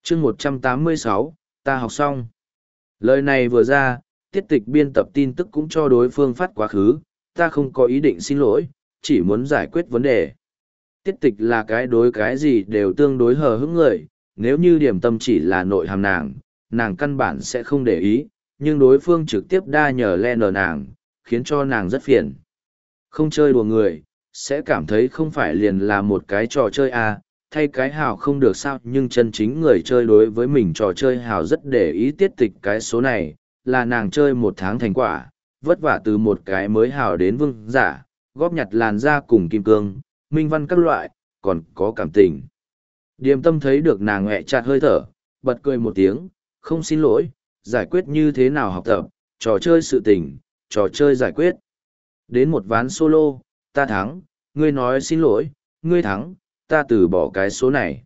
chương 186, ta học xong. Lời này vừa ra, tiết tịch biên tập tin tức cũng cho đối phương phát quá khứ, ta không có ý định xin lỗi, chỉ muốn giải quyết vấn đề. Tiết tịch là cái đối cái gì đều tương đối hờ hững người, nếu như điểm tâm chỉ là nội hàm nàng căn bản sẽ không để ý, nhưng đối phương trực tiếp đa nhờ len nàng, khiến cho nàng rất phiền. Không chơi đùa người, sẽ cảm thấy không phải liền là một cái trò chơi à, thay cái hào không được sao, nhưng chân chính người chơi đối với mình trò chơi hào rất để ý. Tiết tịch cái số này, là nàng chơi 1 tháng thành quả, vất vả từ một cái mới hào đến vương giả, góp nhặt làn da cùng kim cương, minh văn các loại, còn có cảm tình. Điềm tâm thấy được nàng nghẹ chặt hơi thở, bật cười một tiếng, không xin lỗi, giải quyết như thế nào học tập, trò chơi sự tình, trò chơi giải quyết. Đến một ván solo, ta thắng, ngươi nói xin lỗi, ngươi thắng, ta từ bỏ cái số này.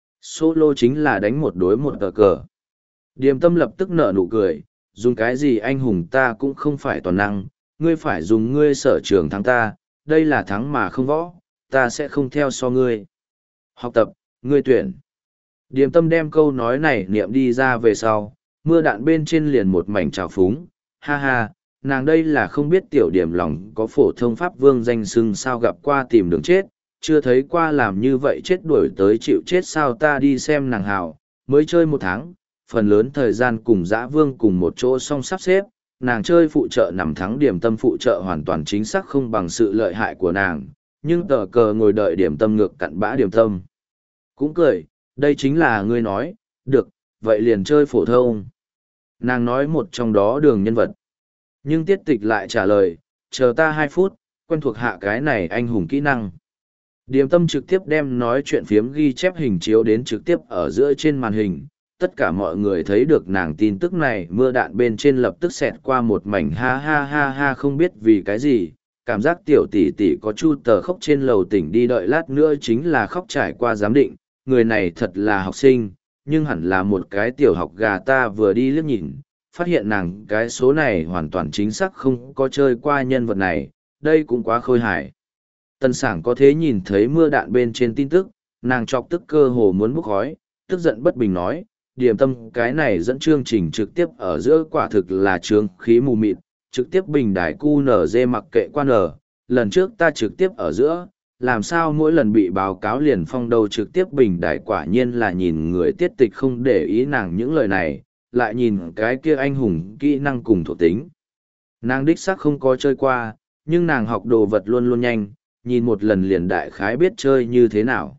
Solo chính là đánh 1 đối 1 cờ. Điềm tâm lập tức nở nụ cười, dùng cái gì anh hùng ta cũng không phải toàn năng, ngươi phải dùng ngươi sở trường thắng ta, đây là thắng mà không võ, ta sẽ không theo so ngươi. Học tập, ngươi tuyển. Điềm tâm đem câu nói này niệm đi ra về sau, mưa đạn bên trên liền một mảnh trào phúng, ha ha, nàng đây là không biết tiểu điểm lòng có phổ thông pháp vương danh xưng sao, gặp qua tìm đường chết, chưa thấy qua làm như vậy chết đuổi tới chịu chết sao. Ta đi xem nàng hào, mới chơi 1 tháng, phần lớn thời gian cùng dã vương cùng một chỗ song sắp xếp, nàng chơi phụ trợ nằm thắng điểm tâm phụ trợ hoàn toàn chính xác không bằng sự lợi hại của nàng, nhưng tờ cờ ngồi đợi điểm tâm ngược cặn bã điểm tâm. Cũng cười, đây chính là ngươi nói, được, vậy liền chơi phổ thông. Nàng nói một trong đó đường nhân vật. Nhưng tiết tịch lại trả lời, chờ ta 2 phút, quen thuộc hạ cái này anh hùng kỹ năng. Điềm tâm trực tiếp đem nói chuyện phiếm ghi chép hình chiếu đến trực tiếp ở giữa trên màn hình. Tất cả mọi người thấy được nàng tin tức này, mưa đạn bên trên lập tức xẹt qua một mảnh ha ha ha ha, không biết vì cái gì. Cảm giác tiểu tỷ tỷ có chu tờ khóc trên lầu tỉnh đi, đợi lát nữa chính là khóc trải qua giám định. Người này thật là học sinh, nhưng hẳn là một cái tiểu học gà. Ta vừa đi liếc nhìn, phát hiện nàng cái số này hoàn toàn chính xác không có chơi qua nhân vật này, đây cũng quá khôi hài. Tân sảng có thế nhìn thấy mưa đạn bên trên tin tức, nàng chọc tức cơ hồ muốn bốc khói, tức giận bất bình nói, điềm tâm cái này dẫn chương trình trực tiếp ở giữa quả thực là trướng khí mù mịt, trực tiếp bình đài QNZ mặc kệ quan ở, lần trước ta trực tiếp ở giữa, làm sao mỗi lần bị báo cáo liền phong đầu trực tiếp bình đài. Quả nhiên là nhìn người. Tiết tịch không để ý nàng những lời này, lại nhìn cái kia anh hùng kỹ năng cùng thuộc tính. Nàng đích xác không có chơi qua, nhưng nàng học đồ vật luôn luôn nhanh, nhìn một lần liền đại khái biết chơi như thế nào.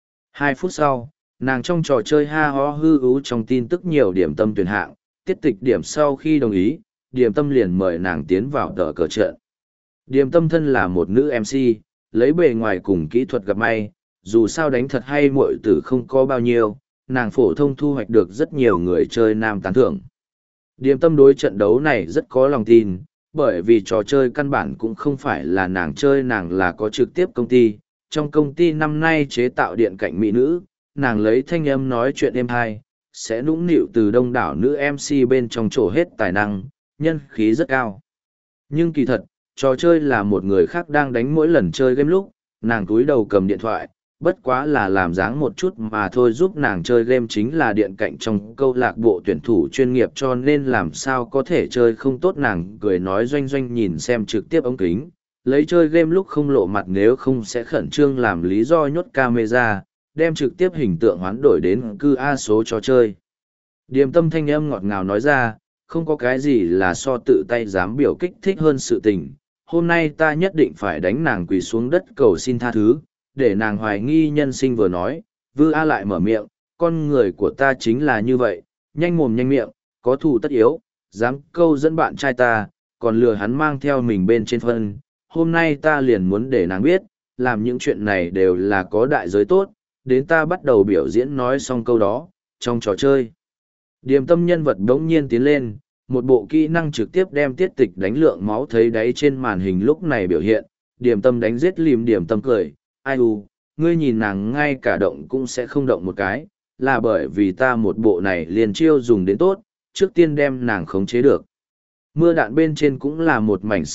2 phút sau, nàng trong trò chơi ha ho hư ú trong tin tức nhiều điểm tâm tuyển hạng, tiết tịch điểm sau khi đồng ý, điểm tâm liền mời nàng tiến vào tờ cờ trận. Điểm tâm thân là một nữ MC, lấy bề ngoài cùng kỹ thuật gặp may, dù sao đánh thật hay muội tử không có bao nhiêu, nàng phổ thông thu hoạch được rất nhiều người chơi nam tán thưởng. Điểm tâm đối trận đấu này rất có lòng tin, bởi vì trò chơi căn bản cũng không phải là nàng chơi, nàng là có trực tiếp công ty. Trong công ty năm nay chế tạo điện cạnh mỹ nữ, nàng lấy thanh âm nói chuyện êm hay, sẽ nũng nịu từ đông đảo nữ MC bên trong trổ hết tài năng, nhân khí rất cao. Nhưng kỳ thật, trò chơi là một người khác đang đánh. Mỗi lần chơi game lúc, nàng túi đầu cầm điện thoại, bất quá là làm dáng một chút mà thôi. Giúp nàng chơi game chính là điện cạnh trong câu lạc bộ tuyển thủ chuyên nghiệp, cho nên làm sao có thể chơi không tốt. Nàng cười nói doanh doanh nhìn xem trực tiếp ống kính, lấy chơi game lúc không lộ mặt, nếu không sẽ khẩn trương làm lý do nhốt camera, đem trực tiếp hình tượng hoán đổi đến cư A số trò chơi. Điềm tâm thanh âm ngọt ngào nói ra, không có cái gì là so tự tay dám biểu kích thích hơn sự tình. Hôm nay ta nhất định phải đánh nàng quỳ xuống đất cầu xin tha thứ, để nàng hoài nghi nhân sinh. Vừa nói, Vư A lại mở miệng, con người của ta chính là như vậy, nhanh mồm nhanh miệng, có thù tất yếu, dám câu dẫn bạn trai ta, còn lừa hắn mang theo mình bên trên phân. Hôm nay ta liền muốn để nàng biết, làm những chuyện này đều là có đại giới tốt. Đến ta bắt đầu biểu diễn nói xong câu đó, trong trò chơi. Điềm tâm nhân vật đống nhiên tiến lên, một bộ kỹ năng trực tiếp đem tiết tịch đánh lượng máu thấy đáy trên màn hình lúc này biểu hiện. Điềm tâm đánh giết lìm. Điềm tâm cười, ai u, ngươi nhìn nàng ngay cả động cũng sẽ không động một cái, là bởi vì ta một bộ này liền chiêu dùng đến tốt, trước tiên đem nàng khống chế được. Mưa đạn bên trên cũng là một mảnh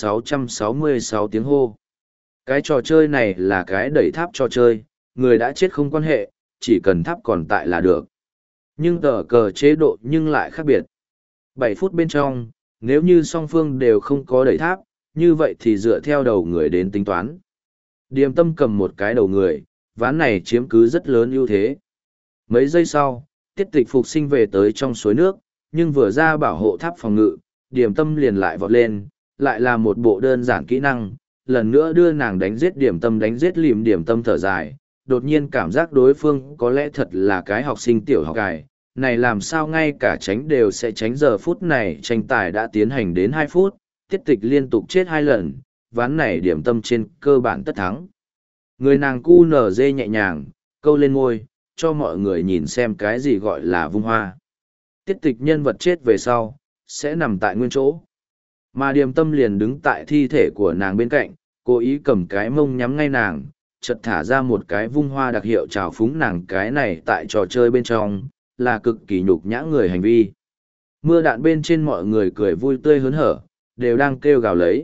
666 tiếng hô. Cái trò chơi này là cái đẩy tháp trò chơi, người đã chết không quan hệ, chỉ cần tháp còn tại là được. Nhưng tờ cờ chế độ nhưng lại khác biệt. 7 phút bên trong, nếu như song phương đều không có đẩy tháp, như vậy thì dựa theo đầu người đến tính toán. Điềm tâm cầm một cái đầu người, ván này chiếm cứ rất lớn ưu thế. Mấy giây sau, tiết tịch phục sinh về tới trong suối nước, nhưng vừa ra bảo hộ tháp phòng ngự, điềm tâm liền lại vọt lên, lại là một bộ đơn giản kỹ năng, lần nữa đưa nàng đánh giết điềm tâm đánh giết lìm điềm tâm thở dài, đột nhiên cảm giác đối phương có lẽ thật là cái học sinh tiểu học cài, này làm sao ngay cả tránh đều sẽ tránh. Giờ phút này tranh tài đã tiến hành đến 2 phút, tiết tịch liên tục chết 2 lần, ván này điểm tâm trên cơ bản tất thắng. Người nàng cu nở dê nhẹ nhàng, câu lên môi, cho mọi người nhìn xem cái gì gọi là vung hoa. Tiết tịch nhân vật chết về sau, sẽ nằm tại nguyên chỗ. Mà điềm tâm liền đứng tại thi thể của nàng bên cạnh, cố ý cầm cái mông nhắm ngay nàng, chợt thả ra một cái vung hoa đặc hiệu trào phúng nàng. Cái này tại trò chơi bên trong, là cực kỳ nhục nhã người hành vi. Mưa đạn bên trên mọi người cười vui tươi hớn hở, đều đang kêu gào lấy,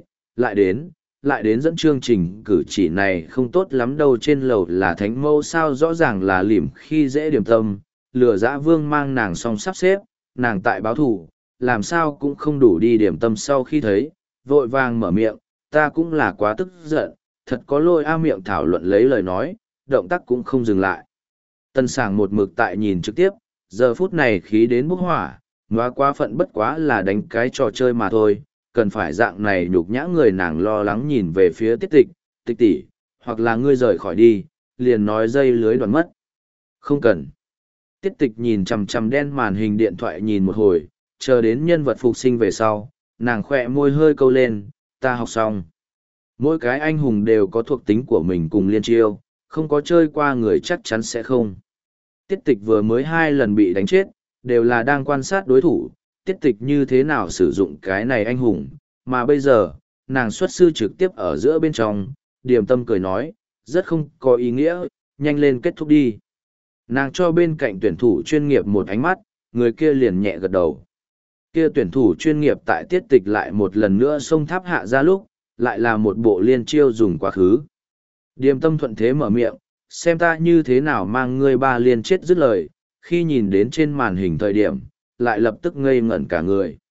lại đến dẫn chương trình cử chỉ này không tốt lắm đâu. Trên lầu là thánh mẫu sao, rõ ràng là lìm khi dễ điểm tâm, lừa dã vương mang nàng xong sắp xếp, nàng tại báo thủ, làm sao cũng không đủ đi. Điểm tâm sau khi thấy, vội vàng mở miệng, ta cũng là quá tức giận, thật có lỗi a. Miệng thảo luận lấy lời nói, động tác cũng không dừng lại. Tân Sảng một mực tại nhìn trực tiếp, giờ phút này khí đến bốc hỏa, ngoa quá phận bất quá là đánh cái trò chơi mà thôi, cần phải dạng này nhục nhã người. Nàng lo lắng nhìn về phía tiết tịch, tịch tỷ, hoặc là ngươi rời khỏi đi, liền nói dây lưới đoạn mất. Không cần. Tiết tịch nhìn chằm chằm đen màn hình điện thoại nhìn một hồi, chờ đến nhân vật phục sinh về sau, nàng khỏe môi hơi câu lên, ta học xong. Mỗi cái anh hùng đều có thuộc tính của mình cùng liên chiêu, không có chơi qua người chắc chắn sẽ không. Tiết tịch vừa mới 2 lần bị đánh chết, đều là đang quan sát đối thủ, tiết tịch như thế nào sử dụng cái này anh hùng, mà bây giờ, nàng xuất sư trực tiếp ở giữa bên trong, điềm tâm cười nói, rất không có ý nghĩa, nhanh lên kết thúc đi. Nàng cho bên cạnh tuyển thủ chuyên nghiệp một ánh mắt, người kia liền nhẹ gật đầu. Kia tuyển thủ chuyên nghiệp tại tiết tịch lại một lần nữa xông tháp hạ ra lúc, lại là một bộ liên chiêu dùng quá khứ. Điềm tâm thuận thế mở miệng, xem ta như thế nào mang ngươi 3 liên chết dứt lời, khi nhìn đến trên màn hình thời điểm, lại lập tức ngây ngẩn cả người.